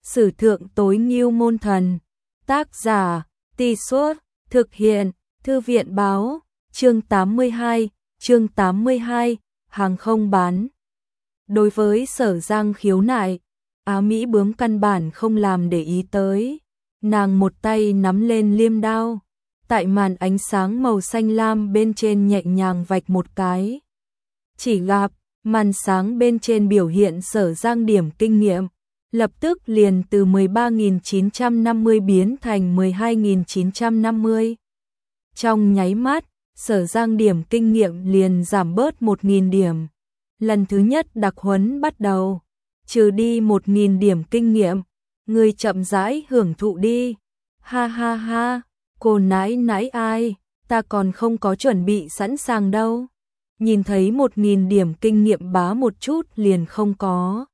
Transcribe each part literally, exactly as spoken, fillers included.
Sử thượng tối ngưu môn thần. Tác giả, Tì Suốt, thực hiện, Thư viện báo, chương tám mươi hai, chương tám mươi hai, hàng không bán. Đối với Sở Giang khiếu nại, Á Mỹ bướm căn bản không làm để ý tới. Nàng một tay nắm lên liêm đao, tại màn ánh sáng màu xanh lam bên trên nhẹ nhàng vạch một cái. Chỉ gặp, màn sáng bên trên biểu hiện Sở Giang điểm kinh nghiệm, lập tức liền từ mười ba nghìn chín trăm năm mươi biến thành mười hai nghìn chín trăm năm mươi. Trong nháy mắt, Sở Giang điểm kinh nghiệm liền giảm bớt một nghìn điểm. Lần thứ nhất đặc huấn bắt đầu, trừ đi một nghìn điểm kinh nghiệm, người chậm rãi hưởng thụ đi. Ha ha ha, cô nãi nãi ai, ta còn không có chuẩn bị sẵn sàng đâu. Nhìn thấy một nghìn điểm kinh nghiệm bá một chút liền không có.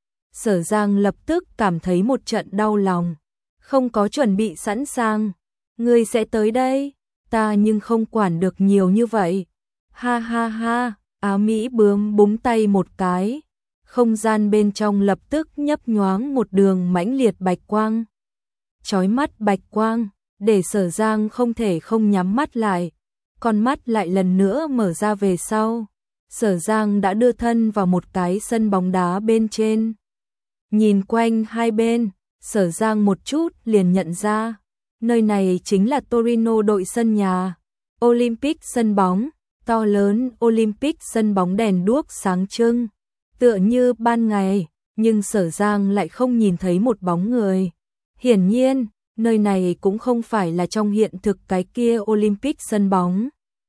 Sở Giang lập tức cảm thấy một trận đau lòng. Không có chuẩn bị sẵn sàng, ngươi sẽ tới đây, ta nhưng không quản được nhiều như vậy. Ha ha ha, Á Mỹ bướm búng tay một cái, không gian bên trong lập tức nhấp nhoáng một đường mãnh liệt bạch quang. Chói mắt bạch quang, để Sở Giang không thể không nhắm mắt lại, con mắt lại lần nữa mở ra về sau. Sở Giang đã đưa thân vào một cái sân bóng đá bên trên. Nhìn quanh hai bên, Sở Giang một chút liền nhận ra, nơi này chính là Torino đội sân nhà. Olympic sân bóng, to lớn Olympic sân bóng đèn đuốc sáng trưng, tựa như ban ngày, nhưng Sở Giang lại không nhìn thấy một bóng người. Hiển nhiên, nơi này cũng không phải là trong hiện thực cái kia Olympic sân bóng,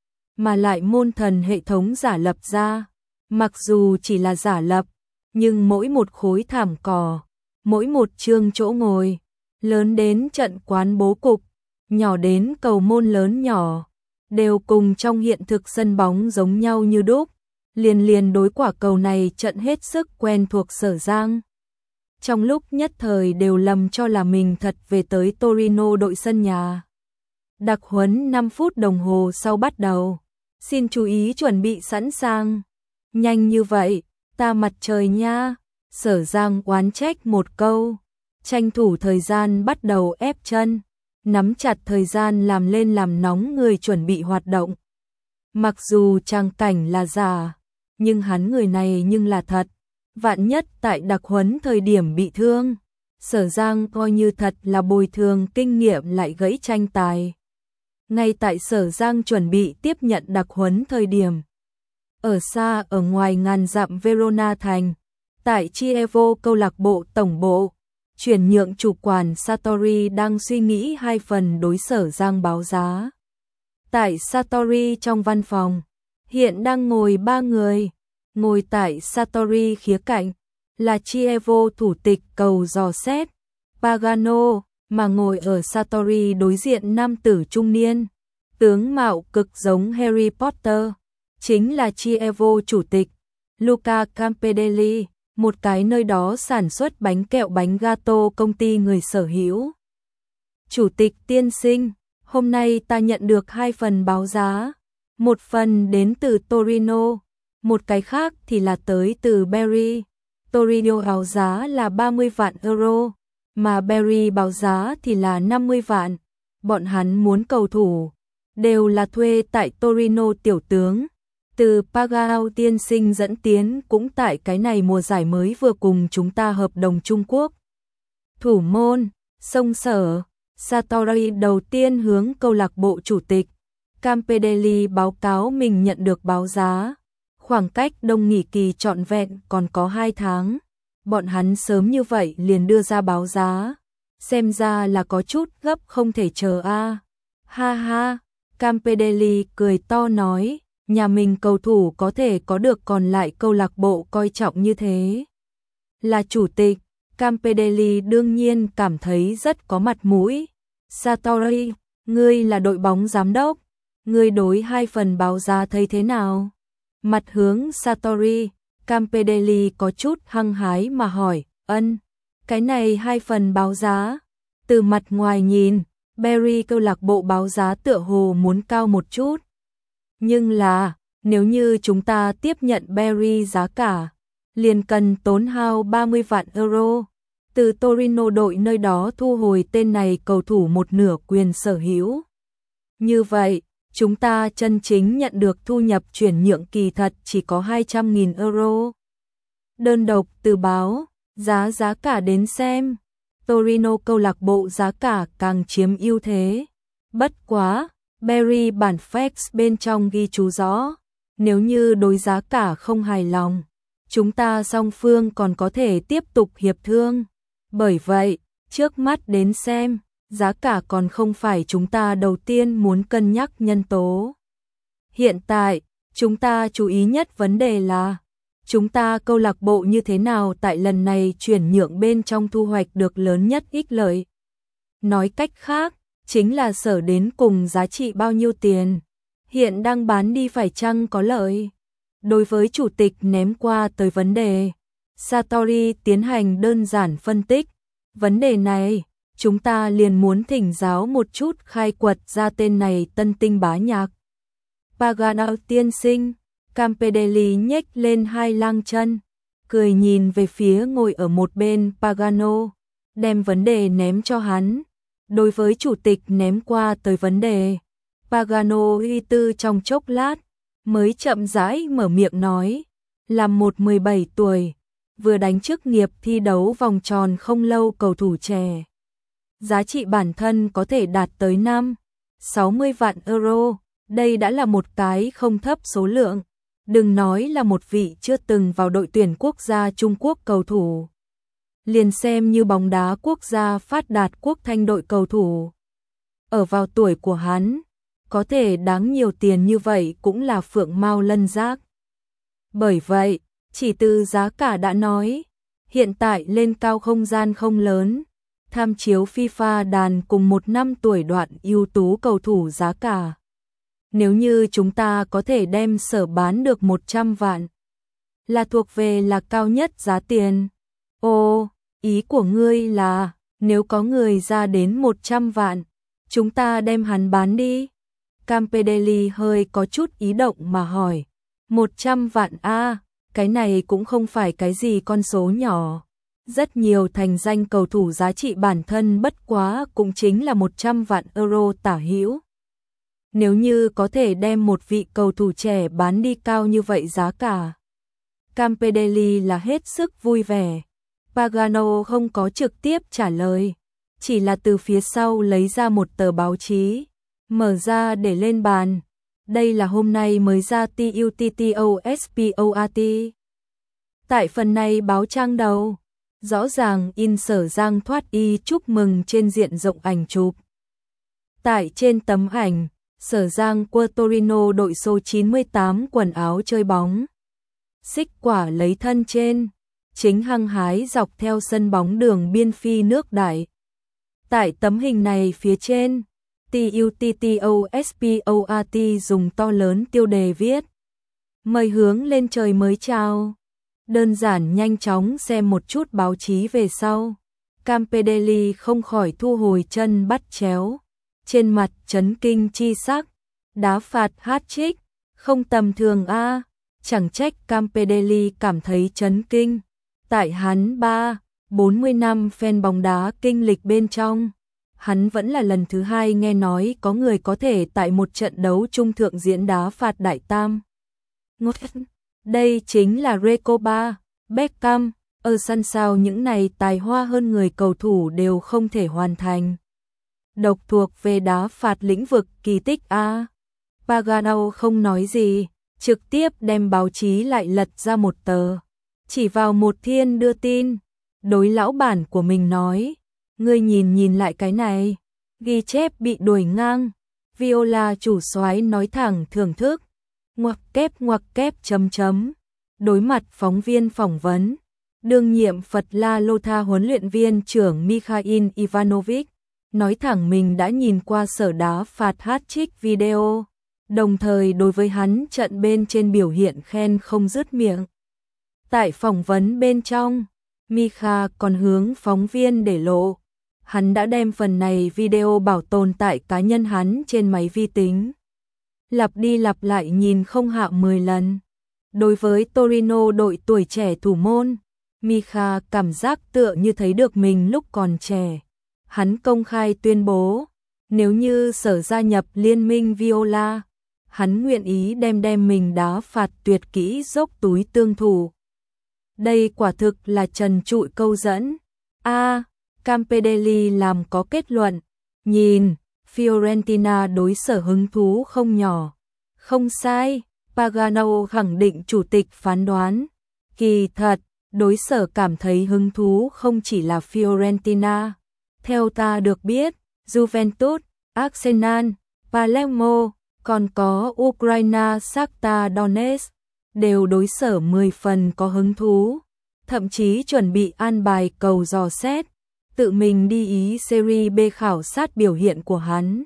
mà lại môn thần hệ thống giả lập ra. Mặc dù chỉ là giả lập, nhưng mỗi một khối thảm cỏ, mỗi một chương chỗ ngồi, lớn đến trận quán bố cục, nhỏ đến cầu môn lớn nhỏ, đều cùng trong hiện thực sân bóng giống nhau như đúc. Liền liền đối quả cầu này trận hết sức quen thuộc Sở Giang. Trong lúc nhất thời đều lầm cho là mình thật về tới Torino đội sân nhà. Đặc huấn năm phút đồng hồ sau bắt đầu. Xin chú ý chuẩn bị sẵn sàng. Nhanh như vậy, ta mặt trời nha. Sở Giang oán trách một câu. Tranh thủ thời gian bắt đầu ép chân. Nắm chặt thời gian làm lên làm nóng người chuẩn bị hoạt động. Mặc dù trang cảnh là giả, nhưng hắn người này nhưng là thật. Vạn nhất tại đặc huấn thời điểm bị thương, Sở Giang coi như thật là bồi thường kinh nghiệm lại gãy tranh tài. Ngay tại Sở Giang chuẩn bị tiếp nhận đặc huấn thời điểm, ở xa ở ngoài ngàn dặm Verona thành, tại Chievo câu lạc bộ tổng bộ, chuyển nhượng chủ quản Satori đang suy nghĩ hai phần đối Sở Giang báo giá. Tại Satori trong văn phòng, hiện đang ngồi ba người. Ngồi tại Satori khía cạnh là Chievo thủ tịch cầu dò xét Pagano, mà ngồi ở Satori đối diện nam tử trung niên, tướng mạo cực giống Harry Potter, chính là Chievo chủ tịch Luca Campedelli, một cái nơi đó sản xuất bánh kẹo bánh gato công ty người sở hữu. Chủ tịch tiên sinh, hôm nay ta nhận được hai phần báo giá, một phần đến từ Torino, một cái khác thì là tới từ Berry. Torino báo giá là ba mươi vạn euro, mà Berry báo giá thì là năm mươi vạn. Bọn hắn muốn cầu thủ, đều là thuê tại Torino tiểu tướng. Từ Pagao tiên sinh dẫn tiến cũng tại cái này mùa giải mới vừa cùng chúng ta hợp đồng Trung Quốc. Thủ môn, sông Sở, Satori đầu tiên hướng câu lạc bộ chủ tịch Campedelli báo cáo mình nhận được báo giá. Khoảng cách đông nghỉ kỳ trọn vẹn còn có hai tháng. Bọn hắn sớm như vậy liền đưa ra báo giá. Xem ra là có chút gấp không thể chờ a. À. Ha ha, Campedelli cười to nói, nhà mình cầu thủ có thể có được còn lại câu lạc bộ coi trọng như thế. Là chủ tịch, Campedelli đương nhiên cảm thấy rất có mặt mũi. Satori, ngươi là đội bóng giám đốc, ngươi đối hai phần báo giá thấy thế nào? Mặt hướng Satori, Campedelli có chút hăng hái mà hỏi, ân, cái này hai phần báo giá. Từ mặt ngoài nhìn, Berry câu lạc bộ báo giá tựa hồ muốn cao một chút. Nhưng là, nếu như chúng ta tiếp nhận Berry giá cả, liền cần tốn hao ba mươi vạn euro. từ Torino đội nơi đó thu hồi tên này cầu thủ một nửa quyền sở hữu. Như vậy, chúng ta chân chính nhận được thu nhập chuyển nhượng kỳ thật chỉ có hai trăm nghìn euro. Đơn độc từ báo, giá giá cả đến xem, Torino câu lạc bộ giá cả càng chiếm ưu thế. Bất quá, Barry bản fax bên trong ghi chú rõ, nếu như đối giá cả không hài lòng, chúng ta song phương còn có thể tiếp tục hiệp thương. Bởi vậy, trước mắt đến xem, giá cả còn không phải chúng ta đầu tiên muốn cân nhắc nhân tố. Hiện tại, chúng ta chú ý nhất vấn đề là chúng ta câu lạc bộ như thế nào tại lần này chuyển nhượng bên trong thu hoạch được lớn nhất ích lợi. Nói cách khác, chính là sở đến cùng giá trị bao nhiêu tiền, hiện đang bán đi phải chăng có lợi. Đối với chủ tịch ném qua tới vấn đề, Sartori tiến hành đơn giản phân tích. Vấn đề này, chúng ta liền muốn thỉnh giáo một chút khai quật ra tên này tân tinh bá nhạc. Pagano tiên sinh, Campedelli nhếch lên hai lang chân, cười nhìn về phía ngồi ở một bên Pagano, đem vấn đề ném cho hắn. Đối với chủ tịch ném qua tới vấn đề, Pagano uy tư trong chốc lát, mới chậm rãi mở miệng nói, làm một mười bảy tuổi, vừa đánh chức nghiệp thi đấu vòng tròn không lâu cầu thủ trẻ. Giá trị bản thân có thể đạt tới năm, sáu mươi vạn euro, đây đã là một cái không thấp số lượng. Đừng nói là một vị chưa từng vào đội tuyển quốc gia Trung Quốc cầu thủ. Liền xem như bóng đá quốc gia phát đạt quốc thanh đội cầu thủ. Ở vào tuổi của hắn, có thể đáng nhiều tiền như vậy cũng là phượng mao lân giác. Bởi vậy, chỉ từ giá cả đã nói, hiện tại lên cao không gian không lớn, tham chiếu FIFA đàn cùng một năm tuổi đoạn ưu tú cầu thủ giá cả. Nếu như chúng ta có thể đem sở bán được một trăm vạn, là thuộc về là cao nhất giá tiền. Ồ, ý của ngươi là, nếu có người ra đến một trăm vạn, chúng ta đem hắn bán đi. Campedelli hơi có chút ý động mà hỏi, một trăm vạn a, cái này cũng không phải cái gì con số nhỏ. Rất nhiều thành danh cầu thủ giá trị bản thân bất quá cũng chính là một trăm vạn euro tả hữu. Nếu như có thể đem một vị cầu thủ trẻ bán đi cao như vậy giá cả, Campedelli là hết sức vui vẻ. Pagano không có trực tiếp trả lời, chỉ là từ phía sau lấy ra một tờ báo chí, mở ra để lên bàn. Đây là hôm nay mới ra TUTTOSPORT. Tại phần này báo trang đầu, rõ ràng in Sở Giang thoát y chúc mừng trên diện rộng ảnh chụp. Tại trên tấm ảnh, Sở Giang của Torino đội số chín mươi tám quần áo chơi bóng. Xích quả lấy thân trên, chính hăng hái dọc theo sân bóng đường biên phi nước đại. Tại tấm hình này phía trên, TUTTOSPORT dùng to lớn tiêu đề viết, mời hướng lên trời mới chào. Đơn giản nhanh chóng xem một chút báo chí về sau, Campedelli không khỏi thu hồi chân bắt chéo, trên mặt chấn kinh chi sắc, đá phạt hat-trick, không tầm thường a, chẳng trách Campedelli cảm thấy chấn kinh. Tại hắn ba, bốn mươi năm fan bóng đá kinh lịch bên trong, hắn vẫn là lần thứ hai nghe nói có người có thể tại một trận đấu trung thượng diễn đá phạt đại tam. Ngốt, đây chính là Recoba, Beckham, ở sân sao những này tài hoa hơn người cầu thủ đều không thể hoàn thành. Độc thuộc về đá phạt lĩnh vực kỳ tích a. Pagano không nói gì, trực tiếp đem báo chí lại lật ra một tờ, chỉ vào một thiên đưa tin, đối lão bản của mình nói, ngươi nhìn nhìn lại cái này, ghi chép bị đuổi ngang, Viola chủ soái nói thẳng thưởng thức, ngoặc kép ngoặc kép chấm chấm, đối mặt phóng viên phỏng vấn, đương nhiệm Phật La Lô Tha huấn luyện viên trưởng Mikhail Ivanovic, nói thẳng mình đã nhìn qua sở đá phạt hat-trick video, đồng thời đối với hắn trận bên trên biểu hiện khen không dứt miệng. Tại phỏng vấn bên trong, Mikha còn hướng phóng viên để lộ, hắn đã đem phần này video bảo tồn tại cá nhân hắn trên máy vi tính. Lặp đi lặp lại nhìn không hạ mười lần. Đối với Torino đội tuổi trẻ thủ môn, Mikha cảm giác tựa như thấy được mình lúc còn trẻ. Hắn công khai tuyên bố, nếu như Sở gia nhập liên minh Viola, hắn nguyện ý đem đem mình đá phạt tuyệt kỹ dốc túi tương thủ. Đây quả thực là trần trụi câu dẫn. A, à, Campedelli làm có kết luận, nhìn, Fiorentina đối Sở hứng thú không nhỏ. Không sai, Pagano khẳng định chủ tịch phán đoán. Kỳ thật, đối Sở cảm thấy hứng thú không chỉ là Fiorentina. Theo ta được biết, Juventus, Arsenal, Palermo, còn có Ukraine Shakhtar Donetsk, đều đối Sở mười phần có hứng thú, thậm chí chuẩn bị an bài cầu dò xét, tự mình đi Ý Serie B khảo sát biểu hiện của hắn.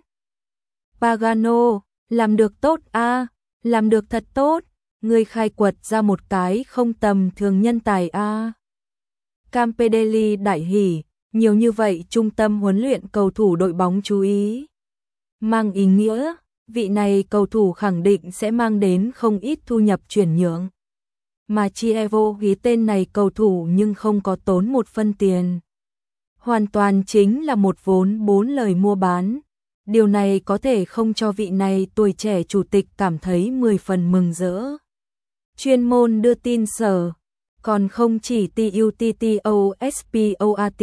Pagano, làm được tốt a, à, làm được thật tốt, người khai quật ra một cái không tầm thường nhân tài a. À. Campedelli đại hỉ, nhiều như vậy trung tâm huấn luyện cầu thủ đội bóng chú ý. Mang ý nghĩa, vị này cầu thủ khẳng định sẽ mang đến không ít thu nhập chuyển nhượng. Mà Chievo ghi tên này cầu thủ nhưng không có tốn một phân tiền. Hoàn toàn chính là một vốn bốn lời mua bán. Điều này có thể không cho vị này tuổi trẻ chủ tịch cảm thấy mười phần mừng rỡ. Chuyên môn đưa tin Sở, còn không chỉ TUTTOSPORT.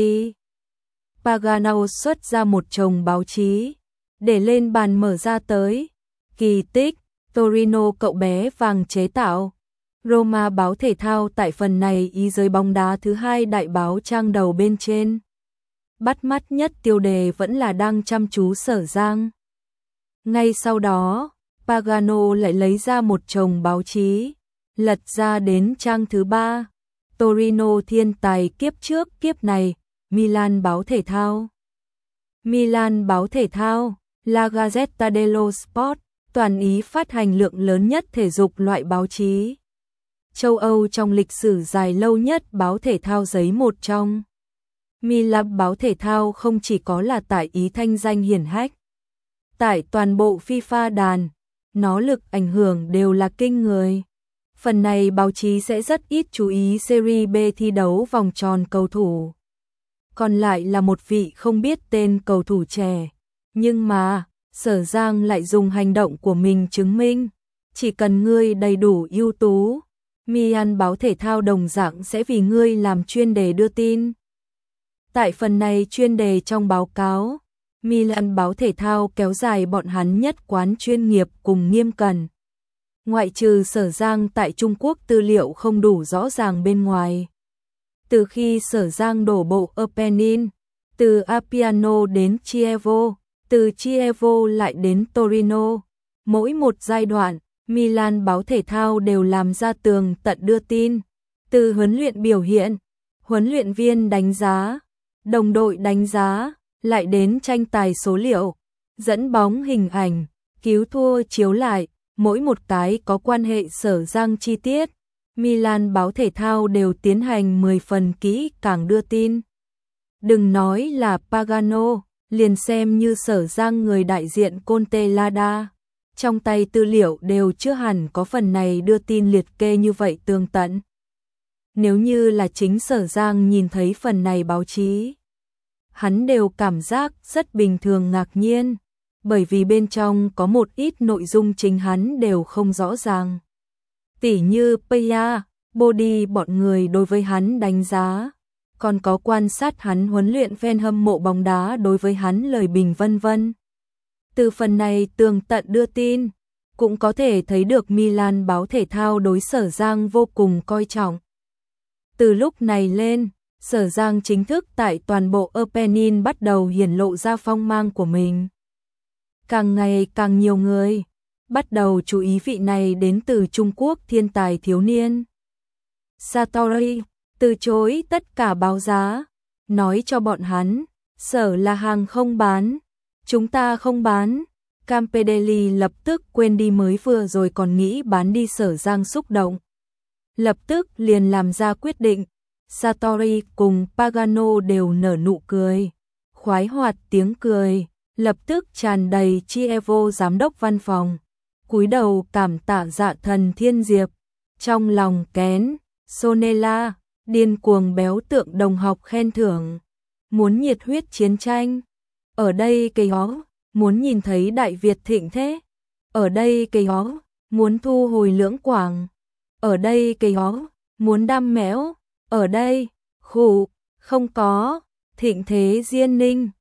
Pagano xuất ra một chồng báo chí, để lên bàn mở ra tới. Kỳ tích, Torino cậu bé vàng chế tạo. Roma báo thể thao tại phần này ý giới bóng đá thứ hai đại báo trang đầu bên trên. Bắt mắt nhất tiêu đề vẫn là đang chăm chú Sở Giang. Ngay sau đó, Pagano lại lấy ra một chồng báo chí, lật ra đến trang thứ ba. Torino thiên tài kiếp trước kiếp này, Milan báo thể thao. Milan báo thể thao, La Gazzetta dello Sport, toàn Ý phát hành lượng lớn nhất thể dục loại báo chí. Châu Âu trong lịch sử dài lâu nhất báo thể thao giấy một trong. Milan báo thể thao không chỉ có là tại Ý thanh danh hiển hách. Tại toàn bộ FIFA đàn, nó lực ảnh hưởng đều là kinh người. Phần này báo chí sẽ rất ít chú ý Serie B thi đấu vòng tròn cầu thủ. Còn lại là một vị không biết tên cầu thủ trẻ. Nhưng mà, Sở Giang lại dùng hành động của mình chứng minh. Chỉ cần ngươi đầy đủ ưu tú, Milan báo thể thao đồng dạng sẽ vì ngươi làm chuyên đề đưa tin. Tại phần này chuyên đề trong báo cáo, Milan báo thể thao kéo dài bọn hắn nhất quán chuyên nghiệp cùng nghiêm cẩn. Ngoại trừ Sở Giang tại Trung Quốc tư liệu không đủ rõ ràng bên ngoài. Từ khi Sở Giang đổ bộ Apennin, từ Appiano đến Chievo, từ Chievo lại đến Torino, mỗi một giai đoạn, Milan báo thể thao đều làm ra tường tận đưa tin, từ huấn luyện biểu hiện, huấn luyện viên đánh giá, đồng đội đánh giá, lại đến tranh tài số liệu, dẫn bóng hình ảnh, cứu thua chiếu lại, mỗi một cái có quan hệ Sở Giang chi tiết, Milan báo thể thao đều tiến hành mười phần kỹ càng đưa tin. Đừng nói là Pagano, liền xem như Sở Giang người đại diện Conte Lada, trong tay tư liệu đều chưa hẳn có phần này đưa tin liệt kê như vậy tường tận. Nếu như là chính Sở Giang nhìn thấy phần này báo chí, hắn đều cảm giác rất bình thường ngạc nhiên, bởi vì bên trong có một ít nội dung chính hắn đều không rõ ràng. Tỉ như Paya, Body bọn người đối với hắn đánh giá, còn có quan sát hắn huấn luyện fan hâm mộ bóng đá đối với hắn lời bình vân vân. Từ phần này tường tận đưa tin, cũng có thể thấy được Milan báo thể thao đối Sở Giang vô cùng coi trọng. Từ lúc này lên, Sở Giang chính thức tại toàn bộ Apennin bắt đầu hiển lộ ra phong mang của mình. Càng ngày càng nhiều người bắt đầu chú ý vị này đến từ Trung Quốc thiên tài thiếu niên. Sartori từ chối tất cả báo giá, nói cho bọn hắn, Sở là hàng không bán, chúng ta không bán. Campedelli lập tức quên đi mới vừa rồi còn nghĩ bán đi Sở Giang xúc động. Lập tức liền làm ra quyết định, Sartori cùng Pagano đều nở nụ cười, khoái hoạt tiếng cười, lập tức tràn đầy Chievo giám đốc văn phòng. Cúi đầu cảm tạ dạ thần Thiên Diệp, trong lòng kén, Sonella, điên cuồng béo tượng đồng học khen thưởng, muốn nhiệt huyết chiến tranh. Ở đây cây ó, muốn nhìn thấy Đại Việt thịnh thế. Ở đây cây ó, muốn thu hồi Lưỡng Quảng. Ở đây cây ó, muốn đam mẽo. Ở đây, khụ, không có, thịnh thế Diên Ninh.